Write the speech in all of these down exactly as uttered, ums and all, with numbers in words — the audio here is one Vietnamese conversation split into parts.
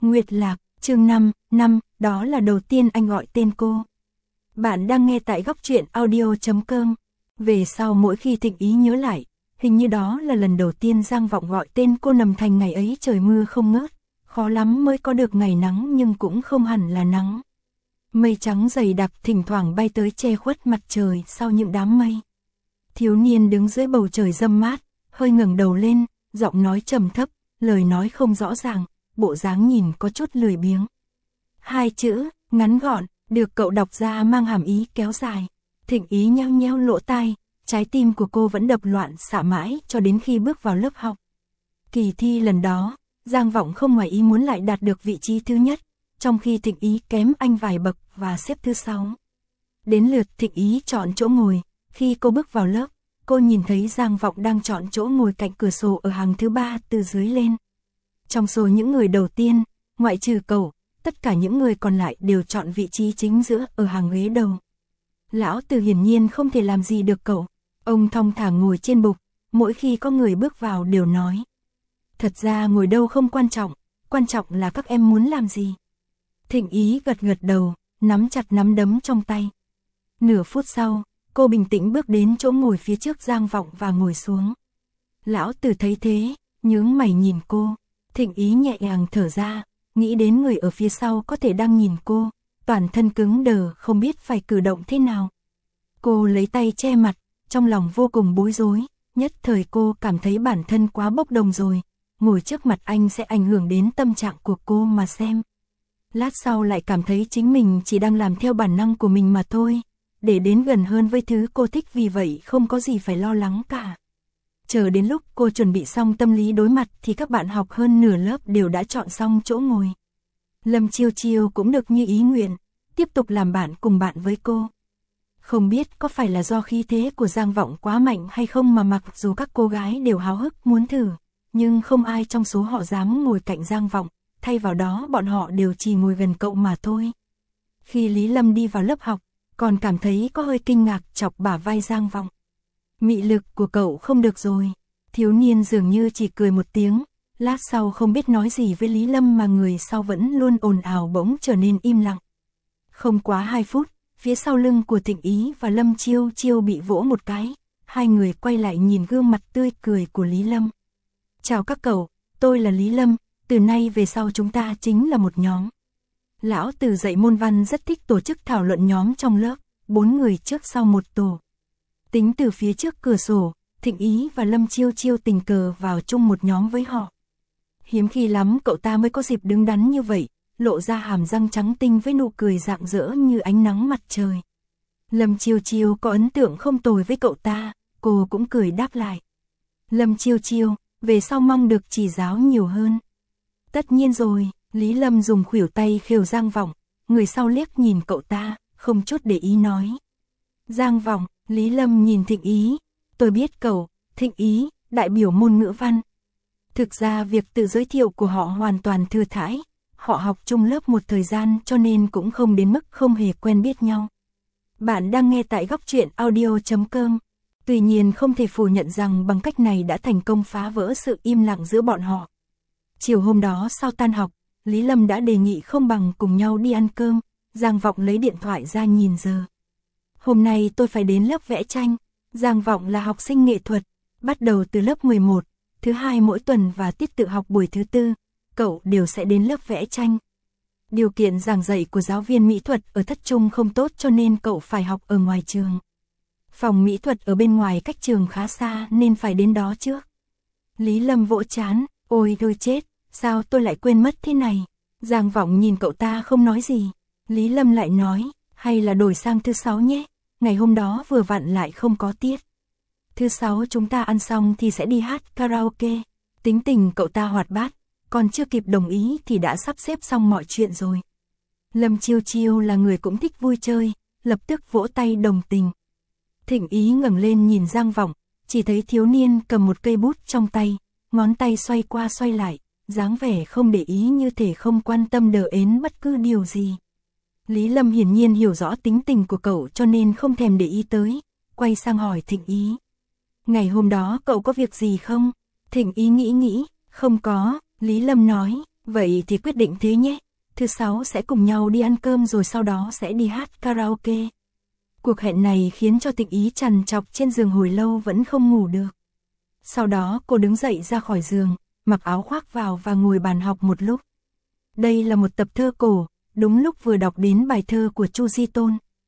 Nguyệt Lạc, chương năm, năm, đó là đầu tiên anh gọi tên cô. Bạn đang nghe tại góc truyện audio chấm com. Về sau mỗi khi Thịnh Ý nhớ lại, hình như đó là lần đầu tiên Giang Vọng gọi tên cô nằm thành ngày ấy trời mưa không ngớt, khó lắm mới có được ngày nắng nhưng cũng không hẳn là nắng. Mây trắng dày đặc thỉnh thoảng bay tới che khuất mặt trời sau những đám mây. Thiếu niên đứng dưới bầu trời râm mát, hơi ngẩng đầu lên, giọng nói trầm thấp, lời nói không rõ ràng, bộ dáng nhìn có chút lười biếng. Hai chữ, ngắn gọn, được cậu đọc ra mang hàm ý kéo dài. Thịnh Ý nheo nheo lỗ tai, trái tim của cô vẫn đập loạn xạ mãi cho đến khi bước vào lớp học. Kỳ thi lần đó, Giang Vọng không ngoài ý muốn lại đạt được vị trí thứ nhất, trong khi Thịnh Ý kém anh vài bậc và xếp thứ sáu. Đến lượt Thịnh Ý chọn chỗ ngồi, khi cô bước vào lớp, cô nhìn thấy Giang Vọng đang chọn chỗ ngồi cạnh cửa sổ ở hàng thứ ba từ dưới lên. Trong số những người đầu tiên, ngoại trừ cậu, tất cả những người còn lại đều chọn vị trí chính giữa ở hàng ghế đầu. Lão Từ hiển nhiên không thể làm gì được cậu, ông thong thả ngồi trên bục, mỗi khi có người bước vào đều nói. Thật ra ngồi đâu không quan trọng, quan trọng là các em muốn làm gì. Thịnh Ý gật gật đầu, nắm chặt nắm đấm trong tay. Nửa phút sau, cô bình tĩnh bước đến chỗ ngồi phía trước Giang Vọng và ngồi xuống. Lão Từ thấy thế, nhướng mày nhìn cô. Thịnh Ý nhẹ nhàng thở ra, nghĩ đến người ở phía sau có thể đang nhìn cô, toàn thân cứng đờ không biết phải cử động thế nào. Cô lấy tay che mặt, trong lòng vô cùng bối rối, nhất thời cô cảm thấy bản thân quá bốc đồng rồi, ngồi trước mặt anh sẽ ảnh hưởng đến tâm trạng của cô mà xem. Lát sau lại cảm thấy chính mình chỉ đang làm theo bản năng của mình mà thôi, để đến gần hơn với thứ cô thích, vì vậy không có gì phải lo lắng cả. Chờ đến lúc cô chuẩn bị xong tâm lý đối mặt thì các bạn học hơn nửa lớp đều đã chọn xong chỗ ngồi. Lâm Chiêu Chiêu cũng được như ý nguyện, tiếp tục làm bạn cùng bạn với cô. Không biết có phải là do khí thế của Giang Vọng quá mạnh hay không mà mặc dù các cô gái đều háo hức muốn thử, nhưng không ai trong số họ dám ngồi cạnh Giang Vọng, thay vào đó bọn họ đều chỉ ngồi gần cậu mà thôi. Khi Lý Lâm đi vào lớp học, còn cảm thấy có hơi kinh ngạc chọc bả vai Giang Vọng. Mị lực của cậu không được rồi. Thiếu niên dường như chỉ cười một tiếng, lát sau không biết nói gì với Lý Lâm mà người sau vẫn luôn ồn ào bỗng trở nên im lặng. Không quá hai phút, phía sau lưng của Thịnh Ý và Lâm Chiêu Chiêu bị vỗ một cái, hai người quay lại nhìn gương mặt tươi cười của Lý Lâm. Chào các cậu, tôi là Lý Lâm, từ nay về sau chúng ta chính là một nhóm. Lão Từ dạy môn văn rất thích tổ chức thảo luận nhóm trong lớp, bốn người trước sau một tổ. Tính từ phía trước cửa sổ, Thịnh Ý và Lâm Chiêu Chiêu tình cờ vào chung một nhóm với họ. Hiếm khi lắm cậu ta mới có dịp đứng đắn như vậy, lộ ra hàm răng trắng tinh với nụ cười rạng rỡ như ánh nắng mặt trời. Lâm Chiêu Chiêu có ấn tượng không tồi với cậu ta, cô cũng cười đáp lại. Lâm Chiêu Chiêu, về sau mong được chỉ giáo nhiều hơn. Tất nhiên rồi, Lý Lâm dùng khuỷu tay khều Giang Vọng, người sau liếc nhìn cậu ta, không chút để ý nói. Giang Vọng, Lý Lâm nhìn Thịnh Ý, tôi biết cậu, Thịnh Ý, đại biểu môn ngữ văn. Thực ra việc tự giới thiệu của họ hoàn toàn thừa thãi, họ học chung lớp một thời gian cho nên cũng không đến mức không hề quen biết nhau. Bạn đang nghe tại góc truyện audio chấm com. Tuy nhiên không thể phủ nhận rằng bằng cách này đã thành công phá vỡ sự im lặng giữa bọn họ. Chiều hôm đó sau tan học, Lý Lâm đã đề nghị không bằng cùng nhau đi ăn cơm, Giang Vọng lấy điện thoại ra nhìn giờ. Hôm nay tôi phải đến lớp vẽ tranh, Giang Vọng là học sinh nghệ thuật, bắt đầu từ lớp mười một, thứ hai mỗi tuần và tiết tự học buổi thứ tư, cậu đều sẽ đến lớp vẽ tranh. Điều kiện giảng dạy của giáo viên mỹ thuật ở thất trung không tốt cho nên cậu phải học ở ngoài trường. Phòng mỹ thuật ở bên ngoài cách trường khá xa nên phải đến đó trước. Lý Lâm vỗ trán, ôi thôi chết, sao tôi lại quên mất thế này. Giang Vọng nhìn cậu ta không nói gì. Lý Lâm lại nói, hay là đổi sang thứ sáu nhé, ngày hôm đó vừa vặn lại không có tiết. Thứ sáu chúng ta ăn xong thì sẽ đi hát karaoke. Tính tình cậu ta hoạt bát, còn chưa kịp đồng ý thì đã sắp xếp xong mọi chuyện rồi. Lâm Chiêu Chiêu là người cũng thích vui chơi, lập tức vỗ tay đồng tình. Thịnh Ý ngẩng lên nhìn Giang Vọng, chỉ thấy thiếu niên cầm một cây bút trong tay, ngón tay xoay qua xoay lại, dáng vẻ không để ý như thể không quan tâm đờ ến bất cứ điều gì. Lý Lâm hiển nhiên hiểu rõ tính tình của cậu cho nên không thèm để ý tới, quay sang hỏi Thịnh Ý. Ngày hôm đó cậu có việc gì không? Thịnh Ý nghĩ nghĩ, không có, Lý Lâm nói, Vậy thì quyết định thế nhé, thứ sáu sẽ cùng nhau đi ăn cơm rồi sau đó sẽ đi hát karaoke. Cuộc hẹn này khiến cho Thịnh Ý trằn trọc trên giường hồi lâu vẫn không ngủ được. Sau đó cô đứng dậy ra khỏi giường, mặc áo khoác vào và ngồi bàn học một lúc. Đây là một tập thơ cổ, đúng lúc vừa đọc đến bài thơ của Chu Di Tôn.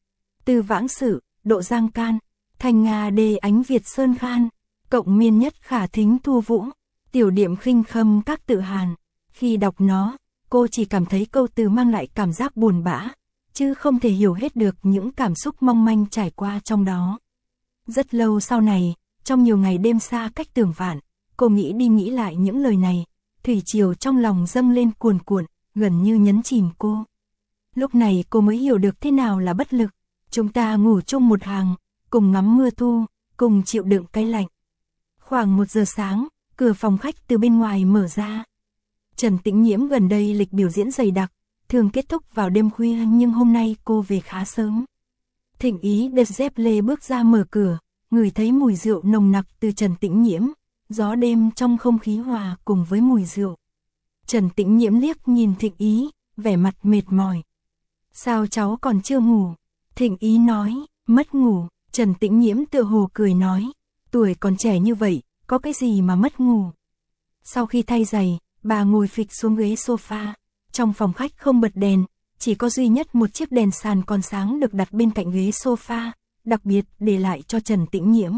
Từ vãng sự, độ giang can, thành Nga đê ánh Việt sơn khan, cộng miên nhất khả thính thu vũ, tiểu điệm khinh khâm các tự hàn. Khi đọc nó, cô chỉ cảm thấy câu từ mang lại cảm giác buồn bã, chứ không thể hiểu hết được những cảm xúc mong manh trải qua trong đó. Rất lâu sau này, trong nhiều ngày đêm xa cách tường vạn, cô nghĩ đi nghĩ lại những lời này, thủy triều trong lòng dâng lên cuồn cuộn, gần như nhấn chìm cô. Lúc này cô mới hiểu được thế nào là bất lực. Chúng ta ngủ chung một hàng, cùng ngắm mưa thu, cùng chịu đựng cái lạnh. Khoảng một giờ sáng, cửa phòng khách từ bên ngoài mở ra. Trần Tĩnh Nhiễm gần đây lịch biểu diễn dày đặc, thường kết thúc vào đêm khuya nhưng hôm nay cô về khá sớm. Thịnh Ý đẹp dép lê bước ra mở cửa, ngửi thấy mùi rượu nồng nặc từ Trần Tĩnh Nhiễm, gió đêm trong không khí hòa cùng với mùi rượu. Trần Tĩnh Nhiễm liếc nhìn Thịnh Ý, vẻ mặt mệt mỏi. Sao cháu còn chưa ngủ? Thịnh Ý nói, mất ngủ. Trần Tĩnh Nhiễm tựa hồ cười nói, tuổi còn trẻ như vậy, có cái gì mà mất ngủ. Sau khi thay giày, bà ngồi phịch xuống ghế sofa. Trong phòng khách không bật đèn, chỉ có duy nhất một chiếc đèn sàn còn sáng được đặt bên cạnh ghế sofa, đặc biệt để lại cho Trần Tĩnh Nhiễm.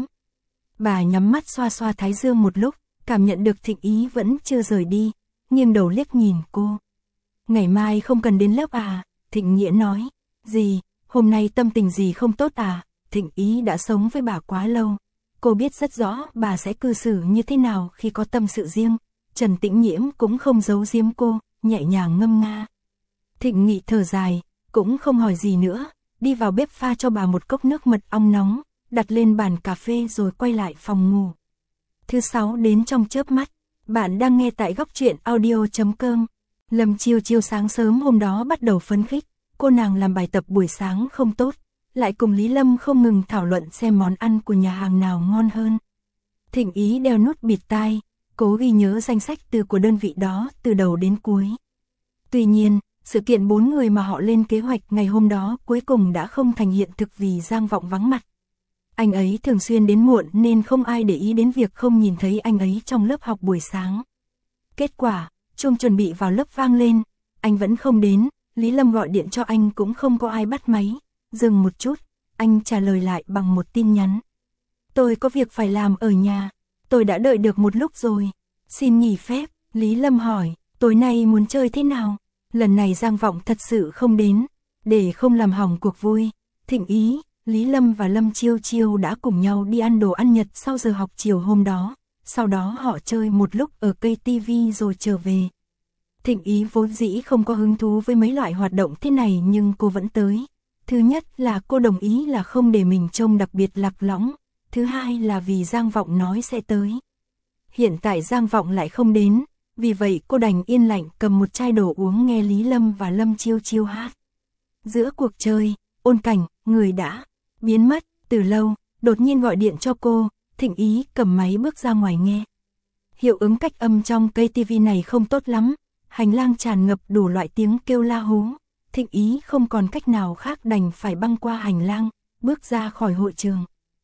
Bà nhắm mắt xoa xoa thái dương một lúc, cảm nhận được Thịnh Ý vẫn chưa rời đi, nghiêng đầu liếc nhìn cô. Ngày mai không cần đến lớp à? Thịnh Nghĩa nói. Gì, hôm nay tâm tình gì không tốt à? Thịnh Ý đã sống với bà quá lâu, cô biết rất rõ bà sẽ cư xử như thế nào khi có tâm sự riêng. Trần Tĩnh Nhiễm cũng không giấu giếm cô, nhẹ nhàng ngâm nga. Thịnh Nghị thở dài, cũng không hỏi gì nữa, đi vào bếp pha cho bà một cốc nước mật ong nóng, đặt lên bàn cà phê rồi quay lại phòng ngủ. Thứ sáu đến trong chớp mắt. Bạn đang nghe tại góc truyện audio chấm com. Lâm Chiêu Chiêu sáng sớm hôm đó bắt đầu phấn khích, cô nàng làm bài tập buổi sáng không tốt, lại cùng Lý Lâm không ngừng thảo luận xem món ăn của nhà hàng nào ngon hơn. Thịnh Ý đeo nút bịt tai, cố ghi nhớ danh sách từ của đơn vị đó từ đầu đến cuối. Tuy nhiên, sự kiện bốn người mà họ lên kế hoạch ngày hôm đó cuối cùng đã không thành hiện thực vì Giang Vọng vắng mặt. Anh ấy thường xuyên đến muộn nên không ai để ý đến việc không nhìn thấy anh ấy trong lớp học buổi sáng. Kết quả, chuông chuẩn bị vào lớp vang lên, anh vẫn không đến, Lý Lâm gọi điện cho anh cũng không có ai bắt máy. Dừng một chút, anh trả lời lại bằng một tin nhắn. Tôi có việc phải làm ở nhà, tôi đã đợi được một lúc rồi, xin nghỉ phép. Lý Lâm hỏi, tối nay muốn chơi thế nào? Lần này Giang Vọng thật sự không đến, để không làm hỏng cuộc vui. Thịnh Ý, Lý Lâm và Lâm Chiêu Chiêu đã cùng nhau đi ăn đồ ăn Nhật sau giờ học chiều hôm đó, sau đó họ chơi một lúc ở cây tivi rồi trở về. Thịnh Ý vốn dĩ không có hứng thú với mấy loại hoạt động thế này nhưng cô vẫn tới. Thứ nhất là cô đồng ý là không để mình trông đặc biệt lạc lõng, thứ hai là vì Giang Vọng nói sẽ tới. Hiện tại Giang Vọng lại không đến, vì vậy cô đành yên lặng cầm một chai đồ uống nghe Lý Lâm và Lâm Chiêu Chiêu hát. Giữa cuộc chơi, Ôn Cảnh, người đã biến mất từ lâu, đột nhiên gọi điện cho cô. Thịnh Ý cầm máy bước ra ngoài nghe. Hiệu ứng cách âm trong cây tivi này không tốt lắm, hành lang tràn ngập đủ loại tiếng kêu la hú. Thịnh Ý không còn cách nào khác đành phải băng qua hành lang, bước ra khỏi hội trường.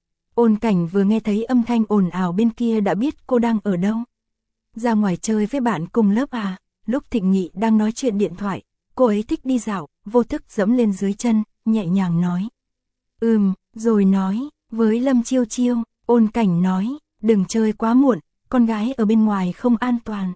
Ôn Cảnh vừa nghe thấy âm thanh ồn ào bên kia đã biết cô đang ở đâu. Ra ngoài chơi với bạn cùng lớp à? Lúc Thịnh Nghị đang nói chuyện điện thoại, cô ấy thích đi dạo, vô thức giẫm lên dưới chân, nhẹ nhàng nói. Ừm, rồi nói, với Lâm Chiêu Chiêu, Ôn Cảnh nói, đừng chơi quá muộn, con gái ở bên ngoài không an toàn.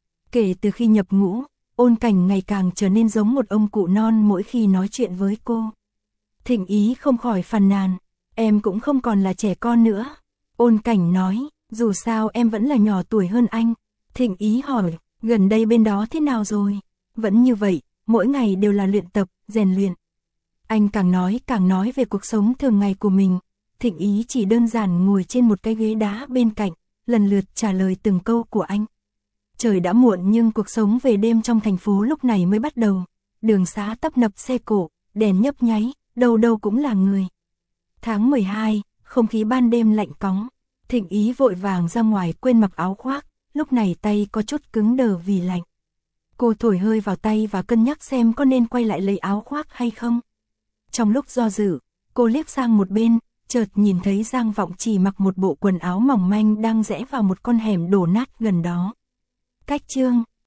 Kể từ khi nhập ngũ, Ôn Cảnh ngày càng trở nên giống một ông cụ non mỗi khi nói chuyện với cô. Thịnh Ý không khỏi phàn nàn, em cũng không còn là trẻ con nữa. Ôn Cảnh nói, dù sao em vẫn là nhỏ tuổi hơn anh. Thịnh Ý hỏi, gần đây bên đó thế nào rồi? Vẫn như vậy, mỗi ngày đều là luyện tập, rèn luyện. Anh càng nói càng nói về cuộc sống thường ngày của mình. Thịnh Ý chỉ đơn giản ngồi trên một cái ghế đá bên cạnh, lần lượt trả lời từng câu của anh. Trời đã muộn nhưng cuộc sống về đêm trong thành phố lúc này mới bắt đầu. Đường xá tấp nập xe cộ, đèn nhấp nháy, đâu đâu cũng là người. Tháng mười hai, không khí ban đêm lạnh cóng. Thịnh Ý vội vàng ra ngoài quên mặc áo khoác, lúc này tay có chút cứng đờ vì lạnh. Cô thổi hơi vào tay và cân nhắc xem có nên quay lại lấy áo khoác hay không. Trong lúc do dự, cô liếc sang một bên, chợt nhìn thấy Giang Vọng Chỉ mặc một bộ quần áo mỏng manh đang rẽ vào một con hẻm đổ nát gần đó. Cách Chương